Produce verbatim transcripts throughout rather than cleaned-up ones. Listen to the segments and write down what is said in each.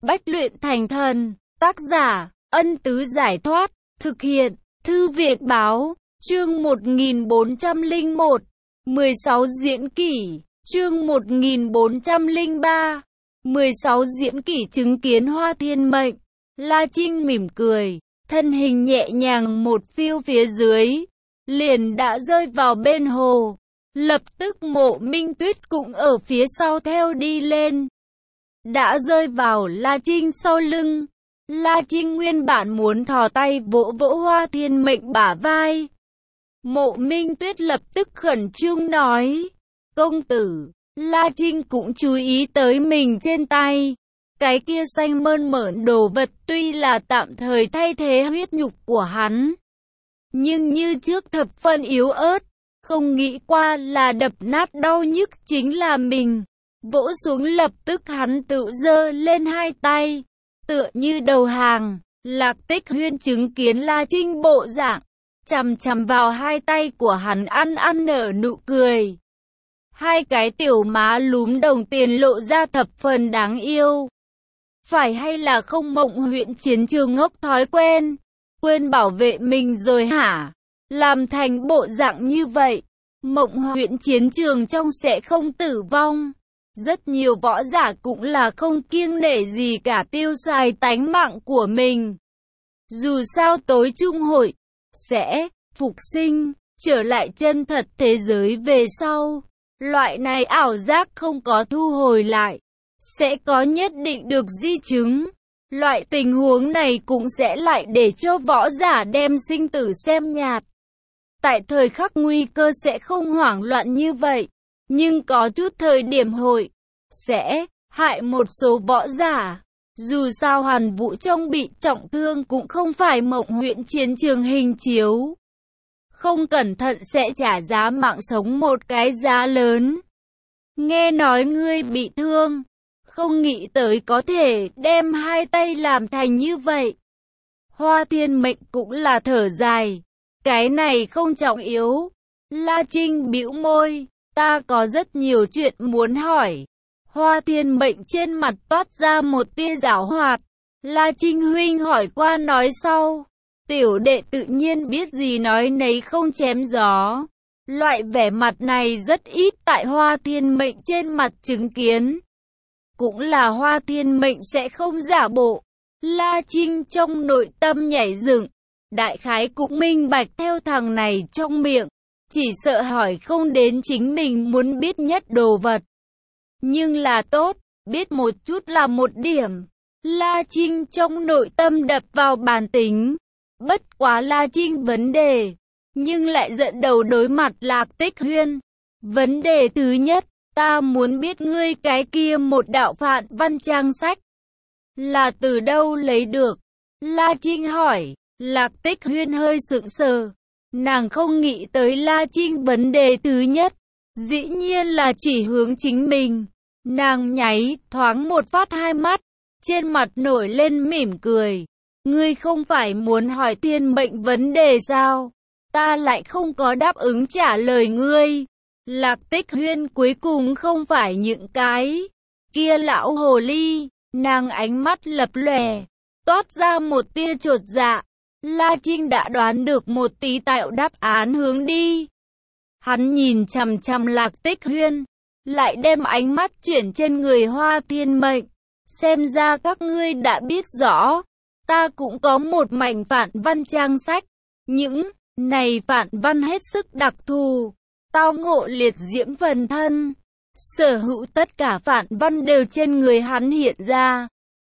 Bách luyện thành thần. Tác giả, Ân Tứ Giải Thoát. Thực hiện, Thư viện Báo. Chương một nghìn bốn trăm lẻ một. mười sáu diễn kỷ. Chương một nghìn bốn trăm lẻ ba. mười sáu diễn kỷ chứng kiến Hoa Thiên Mệnh. La Trinh mỉm cười, thân hình nhẹ nhàng một phiêu phía dưới, liền đã rơi vào bên hồ. Lập tức Mộ Minh Tuyết cũng ở phía sau theo đi lên, đã rơi vào La Trinh sau lưng. La Trinh nguyên bản muốn thò tay vỗ vỗ Hoa Thiên Mệnh bả vai. Mộ Minh Tuyết lập tức khẩn trương nói, công tử. La Trinh cũng chú ý tới mình trên tay. Cái kia xanh mơn mởn đồ vật tuy là tạm thời thay thế huyết nhục của hắn, nhưng như trước thập phân yếu ớt. Không nghĩ qua là đập nát đau nhức chính là mình. Vỗ xuống lập tức hắn tự giơ lên hai tay, tựa như đầu hàng. Lạc Tích Huyên chứng kiến La Trinh bộ dạng, chằm chằm vào hai tay của hắn ăn ăn nở nụ cười. Hai cái tiểu má lúm đồng tiền lộ ra thập phần đáng yêu. Phải hay là không Mộng huyện chiến trường ngốc thói quen, quên bảo vệ mình rồi hả? Làm thành bộ dạng như vậy, Mộng huyện chiến trường trong sẽ không tử vong. Rất nhiều võ giả cũng là không kiêng nể gì cả tiêu xài tánh mạng của mình. Dù sao tối trung hội sẽ phục sinh, trở lại chân thật thế giới về sau. Loại này ảo giác không có thu hồi lại, sẽ có nhất định được di chứng. Loại tình huống này cũng sẽ lại để cho võ giả đem sinh tử xem nhạt. Tại thời khắc nguy cơ sẽ không hoảng loạn như vậy, nhưng có chút thời điểm hội sẽ hại một số võ giả. Dù sao Hoàn Vũ trong bị trọng thương cũng không phải Mộng huyện chiến trường hình chiếu, không cẩn thận sẽ trả giá mạng sống một cái giá lớn. Nghe nói ngươi bị thương, không nghĩ tới có thể đem hai tay làm thành như vậy. Hoa Thiên Mệnh cũng là thở dài, cái này không trọng yếu. La Trinh bĩu môi, ta có rất nhiều chuyện muốn hỏi. Hoa Thiên Mệnh trên mặt toát ra một tia giảo hoạt. La Trinh huynh hỏi qua nói sau. Tiểu đệ tự nhiên biết gì nói nấy không chém gió. Loại vẻ mặt này rất ít tại Hoa Thiên Mệnh trên mặt chứng kiến. Cũng là Hoa Thiên Mệnh sẽ không giả bộ. La Trinh trong nội tâm nhảy dựng, đại khái cũng minh bạch theo thằng này trong miệng, chỉ sợ hỏi không đến chính mình muốn biết nhất đồ vật. Nhưng là tốt, biết một chút là một điểm. La Trinh trong nội tâm đập vào bàn tính. Bất quá La Trinh vấn đề, nhưng lại giận đầu đối mặt Lạc Tích Huyên. Vấn đề thứ nhất, ta muốn biết ngươi cái kia một đạo phạn văn trang sách là từ đâu lấy được? La Trinh hỏi. Lạc Tích Huyên hơi sững sờ. Nàng không nghĩ tới La Trinh vấn đề thứ nhất, dĩ nhiên là chỉ hướng chính mình. Nàng nháy thoáng một phát hai mắt, trên mặt nổi lên mỉm cười. Ngươi không phải muốn hỏi Thiên Mệnh vấn đề sao? Ta lại không có đáp ứng trả lời ngươi. Lạc Tích Huyên cuối cùng không phải những cái kia lão hồ ly. Nàng ánh mắt lập lòe, toát ra một tia chột dạ. La Trinh đã đoán được một tí tạo đáp án hướng đi. Hắn nhìn chằm chằm Lạc Tích Huyên, lại đem ánh mắt chuyển trên người Hoa Thiên Mệnh. Xem ra các ngươi đã biết rõ, ta cũng có một mảnh phạn văn trang sách. Những này phạn văn hết sức đặc thù, tao ngộ liệt diễm phần thân. Sở hữu tất cả phạn văn đều trên người hắn hiện ra.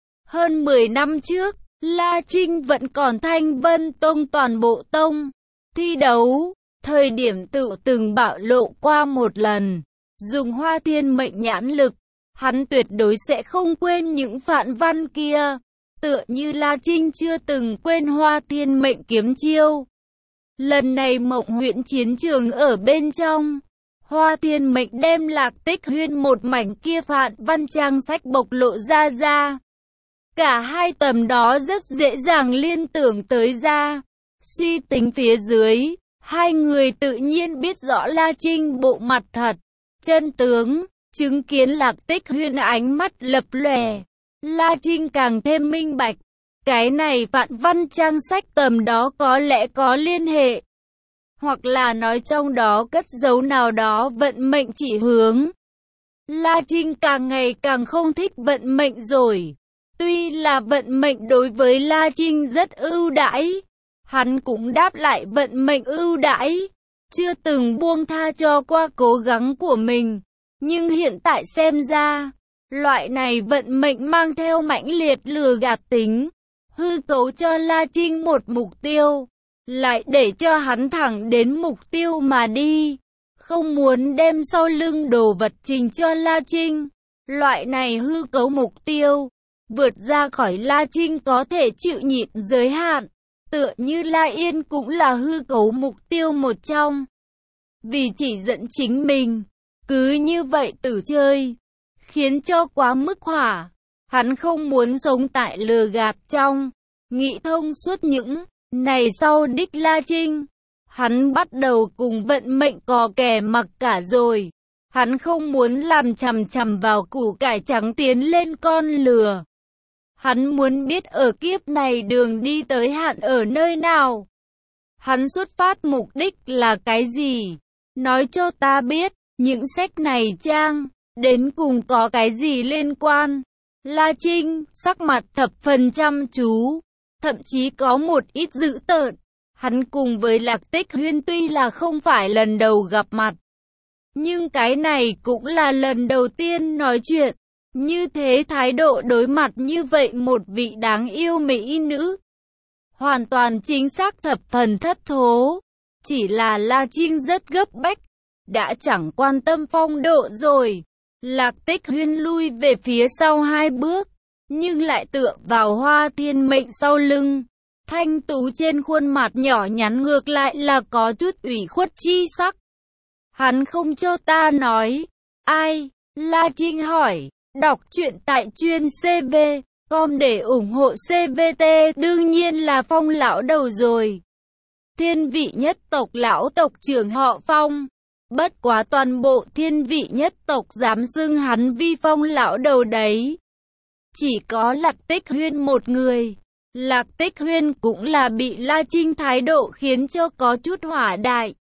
Hơn mười năm trước, La Trinh vẫn còn Thanh Vân Tông toàn bộ tông thi đấu, thời điểm tự từng bạo lộ qua một lần. Dùng Hoa Thiên Mệnh nhãn lực, hắn tuyệt đối sẽ không quên những phạn văn kia. Tựa như La Trinh chưa từng quên Hoa Thiên Mệnh kiếm chiêu. Lần này Mộng huyện chiến trường ở bên trong, Hoa Thiên Mệnh đem Lạc Tích Huyên một mảnh kia phạn văn trang sách bộc lộ ra ra. Cả hai tầm đó rất dễ dàng liên tưởng tới ra. Suy tính phía dưới, hai người tự nhiên biết rõ La Trinh bộ mặt thật, chân tướng. Chứng kiến Lạc Tích Huyên ánh mắt lập lòe, La Trinh càng thêm minh bạch. Cái này vạn văn trang sách tầm đó có lẽ có liên hệ. Hoặc là nói trong đó cất giấu nào đó vận mệnh chỉ hướng. La Trinh càng ngày càng không thích vận mệnh rồi. Tuy là vận mệnh đối với La Trinh rất ưu đãi, hắn cũng đáp lại vận mệnh ưu đãi, chưa từng buông tha cho qua cố gắng của mình. Nhưng hiện tại xem ra, loại này vận mệnh mang theo mãnh liệt lừa gạt tính, hư cấu cho La Trinh một mục tiêu, lại để cho hắn thẳng đến mục tiêu mà đi, không muốn đem sau lưng đồ vật trình cho La Trinh. Loại này hư cấu mục tiêu, vượt ra khỏi La Trinh có thể chịu nhịn giới hạn, tựa như La Yên cũng là hư cấu mục tiêu một trong. Vì chỉ dẫn chính mình, cứ như vậy tử chơi, khiến cho quá mức hỏa. Hắn không muốn sống tại lừa gạt trong, nghĩ thông suốt những này sau đích La Trinh. Hắn bắt đầu cùng vận mệnh cò kè mặc cả rồi. Hắn không muốn làm chằm chằm vào củ cải trắng tiến lên con lừa. Hắn muốn biết ở kiếp này đường đi tới hạn ở nơi nào. Hắn xuất phát mục đích là cái gì? Nói cho ta biết, những sách này trang, đến cùng có cái gì liên quan? La Trinh, sắc mặt thập phần chăm chú, thậm chí có một ít dữ tợn. Hắn cùng với Lạc Tích Huyên tuy là không phải lần đầu gặp mặt, nhưng cái này cũng là lần đầu tiên nói chuyện. Như thế thái độ đối mặt như vậy một vị đáng yêu mỹ nữ, hoàn toàn chính xác thập phần thất thố. Chỉ là La Trinh rất gấp bách, đã chẳng quan tâm phong độ rồi. Lạc Tích Huyên lui về phía sau hai bước, nhưng lại tựa vào Hoa Thiên Mệnh sau lưng. Thanh tú trên khuôn mặt nhỏ nhắn ngược lại là có chút ủy khuất chi sắc. Hắn không cho ta nói. Ai? La Trinh hỏi. Đọc truyện tại chuyên C V chấm com để ủng hộ C V T, đương nhiên là Phong lão đầu rồi. Thiên vị nhất tộc lão tộc trưởng họ Phong. Bất quá toàn bộ thiên vị nhất tộc dám xưng hắn vi Phong lão đầu đấy. Chỉ có Lạc Tích Huyên một người. Lạc Tích Huyên cũng là bị La Trinh thái độ khiến cho có chút hỏa đại.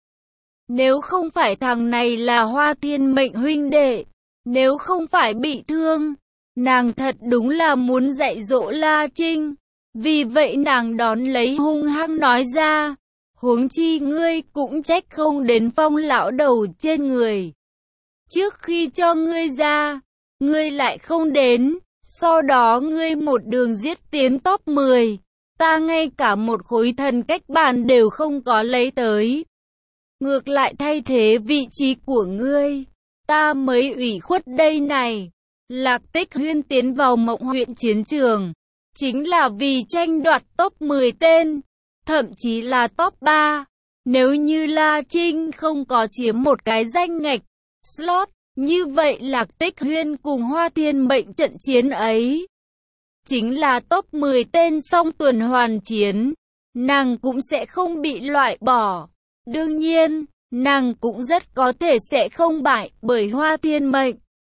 Nếu không phải thằng này là Hoa Thiên Mệnh huynh đệ, nếu không phải bị thương, nàng thật đúng là muốn dạy dỗ La Trinh. Vì vậy nàng đón lấy hung hăng nói ra, huống chi ngươi cũng trách không đến Phong lão đầu trên người. Trước khi cho ngươi ra, ngươi lại không đến, sau đó ngươi một đường giết tiến top mười, ta ngay cả một khối thần cách bàn đều không có lấy tới. Ngược lại thay thế vị trí của ngươi, ta mới ủy khuất đây này. Lạc Tích Huyên tiến vào Mộng huyện chiến trường, chính là vì tranh đoạt top mười tên, thậm chí là top ba. Nếu như La Trinh không có chiếm một cái danh ngạch slot, như vậy Lạc Tích Huyên cùng Hoa Thiên Mệnh trận chiến ấy chính là top mười tên song tuần hoàn chiến, nàng cũng sẽ không bị loại bỏ. Đương nhiên, nàng cũng rất có thể sẽ không bại bởi Hoa Thiên Mệnh.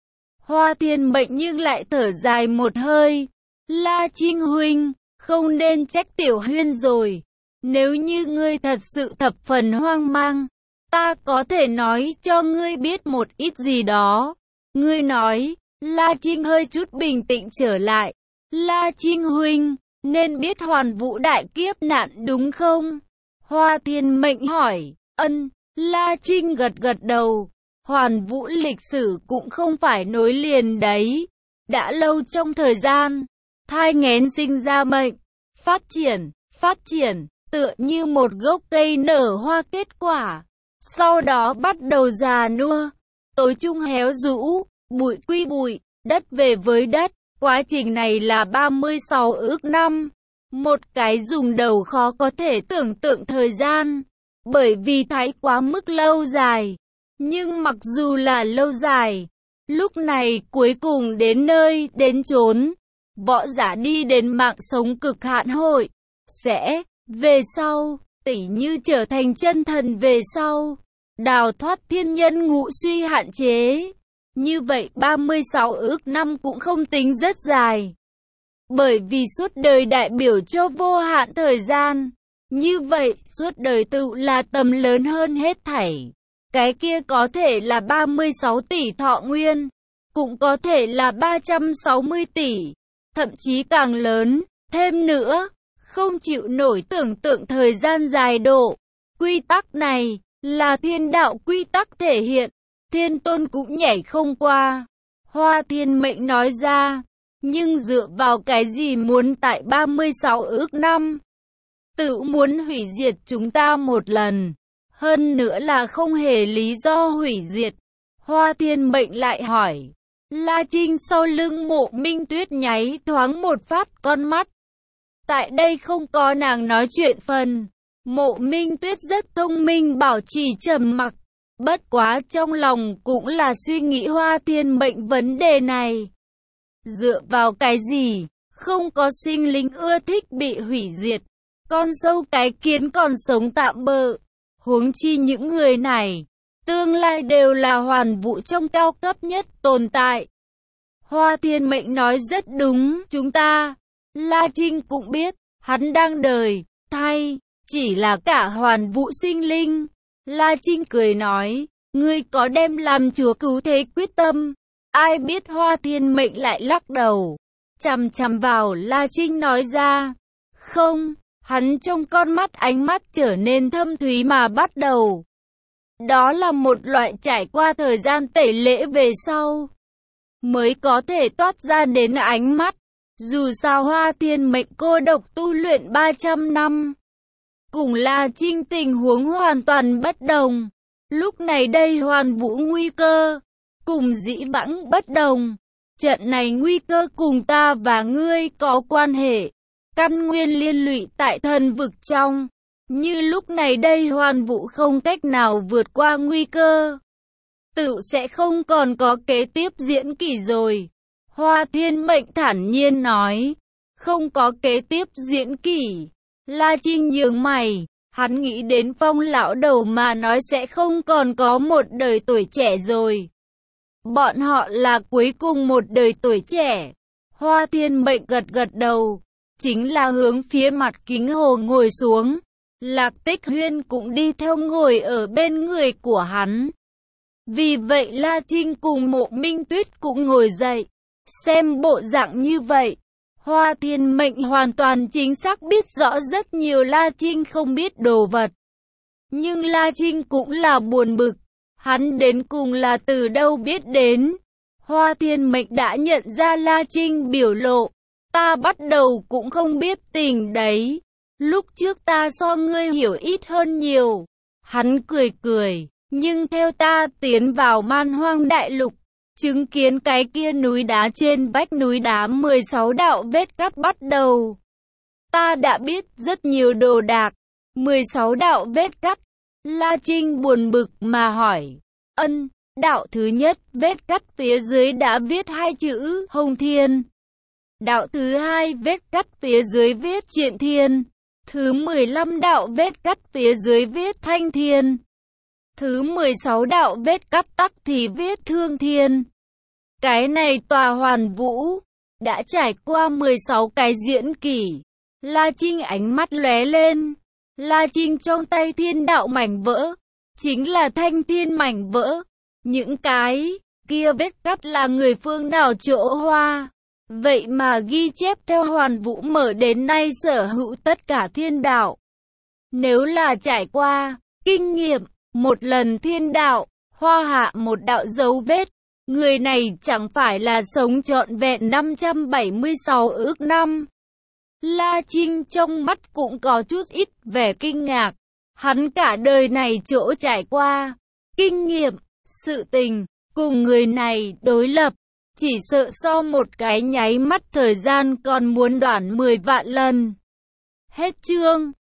Hoa Thiên Mệnh nhưng lại thở dài một hơi. La Trinh huynh, không nên trách Tiểu Huyên rồi. Nếu như ngươi thật sự thập phần hoang mang, ta có thể nói cho ngươi biết một ít gì đó. Ngươi nói. La Trinh hơi chút bình tĩnh trở lại. La Trinh huynh, nên biết Hoàn Vũ đại kiếp nạn đúng không? Hoa Thiên Mệnh hỏi. Ân. La Trinh gật gật đầu. Hoàn Vũ lịch sử cũng không phải nối liền đấy. Đã lâu trong thời gian, thai nghén sinh ra mệnh, phát triển, phát triển, tựa như một gốc cây nở hoa kết quả. Sau đó bắt đầu già nua, tối chung héo rũ, bụi quy bụi, đất về với đất. Quá trình này là ba mươi sáu ước năm. Một cái dùng đầu khó có thể tưởng tượng thời gian, bởi vì thái quá mức lâu dài. Nhưng mặc dù là lâu dài, lúc này cuối cùng đến nơi, đến chốn. Võ giả đi đến mạng sống cực hạn hội, sẽ, về sau, tỉ như trở thành chân thần về sau, đào thoát thiên nhân ngũ suy hạn chế. Như vậy ba mươi sáu ước năm cũng không tính rất dài. Bởi vì suốt đời đại biểu cho vô hạn thời gian. Như vậy, suốt đời tự là tầm lớn hơn hết thảy. Cái kia có thể là ba mươi sáu tỷ thọ nguyên, cũng có thể là ba trăm sáu mươi tỷ, thậm chí càng lớn. Thêm nữa, không chịu nổi tưởng tượng thời gian dài độ. Quy tắc này là thiên đạo quy tắc thể hiện, thiên tôn cũng nhảy không qua. Hoa Thiên Mệnh nói ra, nhưng dựa vào cái gì muốn tại ba mươi sáu ước năm? Tự muốn hủy diệt chúng ta một lần, hơn nữa là không hề lý do hủy diệt. Hoa Thiên Mệnh lại hỏi. La Trinh sau lưng Mộ Minh Tuyết nháy thoáng một phát con mắt. Tại đây không có nàng nói chuyện phần. Mộ Minh Tuyết rất thông minh bảo trì trầm mặc. Bất quá trong lòng cũng là suy nghĩ Hoa Thiên Mệnh vấn đề này. Dựa vào cái gì? Không có sinh linh ưa thích bị hủy diệt. Con sâu cái kiến còn sống tạm bợ. Huống chi những người này, tương lai đều là hoàn vũ trong cao cấp nhất tồn tại. Hoa Thiên Mệnh nói rất đúng, chúng ta, La Trinh cũng biết, hắn đang đời, thay, chỉ là cả hoàn vũ sinh linh. La Trinh cười nói, ngươi có đem làm chúa cứu thế quyết tâm. Ai biết Hoa Thiên Mệnh lại lắc đầu, chằm chằm vào La Trinh nói ra, không. Hắn trong con mắt ánh mắt trở nên thâm thúy mà bắt đầu. Đó là một loại trải qua thời gian tẩy lễ về sau mới có thể toát ra đến ánh mắt. Dù sao Hoa Thiên Mệnh cô độc tu luyện ba trăm năm, cùng La Trinh tình huống hoàn toàn bất đồng. Lúc này đây hoàn vũ nguy cơ, cùng dĩ vãng bất đồng. Trận này nguy cơ cùng ta và ngươi có quan hệ. Căn nguyên liên lụy tại thần vực trong. Như lúc này đây hoàn vũ không cách nào vượt qua nguy cơ, tự sẽ không còn có kế tiếp diễn kỷ rồi. Hoa Thiên Mệnh thản nhiên nói, không có kế tiếp diễn kỷ. La Trinh nhướng mày, hắn nghĩ đến Phong lão đầu mà nói sẽ không còn có một đời tuổi trẻ rồi. Bọn họ là cuối cùng một đời tuổi trẻ. Hoa Thiên Mệnh gật gật đầu, chính là hướng phía mặt kính hồ ngồi xuống. Lạc Tích Huyên cũng đi theo ngồi ở bên người của hắn. Vì vậy La Trinh cùng Mộ Minh Tuyết cũng ngồi dậy. Xem bộ dạng như vậy, Hoa Thiên Mệnh hoàn toàn chính xác biết rõ rất nhiều La Trinh không biết đồ vật. Nhưng La Trinh cũng là buồn bực, hắn đến cùng là từ đâu biết đến. Hoa Thiên Mệnh đã nhận ra La Trinh biểu lộ, ta bắt đầu cũng không biết tình đấy. Lúc trước ta so ngươi hiểu ít hơn nhiều. Hắn cười cười, nhưng theo ta tiến vào Man Hoang Đại Lục, chứng kiến cái kia núi đá trên vách núi đá mười sáu đạo vết cắt bắt đầu. Ta đã biết rất nhiều đồ đạc. mười sáu đạo vết cắt. La Trinh buồn bực mà hỏi. Ân, đạo thứ nhất vết cắt phía dưới đã viết hai chữ Hồng Thiên. Đạo thứ hai vết cắt phía dưới viết Triện Thiên. Thứ mười lăm đạo vết cắt phía dưới viết Thanh Thiên. Thứ mười sáu đạo vết cắt tắc thì viết Thương Thiên. Cái này tòa hoàn vũ đã trải qua mười sáu cái diễn kỷ. La Trinh ánh mắt lóe lên. La Trinh trong tay thiên đạo mảnh vỡ, chính là thanh thiên mảnh vỡ. Những cái kia vết cắt là người phương nào chỗ hoa. Vậy mà ghi chép theo hoàn vũ mở đến nay sở hữu tất cả thiên đạo. Nếu là trải qua kinh nghiệm một lần thiên đạo, hoa hạ một đạo dấu vết, người này chẳng phải là sống trọn vẹn năm trăm bảy mươi sáu ước năm. La Trinh trong mắt cũng có chút ít vẻ kinh ngạc. Hắn cả đời này chỗ trải qua kinh nghiệm, sự tình cùng người này đối lập, chỉ sợ so một cái nháy mắt thời gian còn muốn đoản mười vạn lần. Hết chương.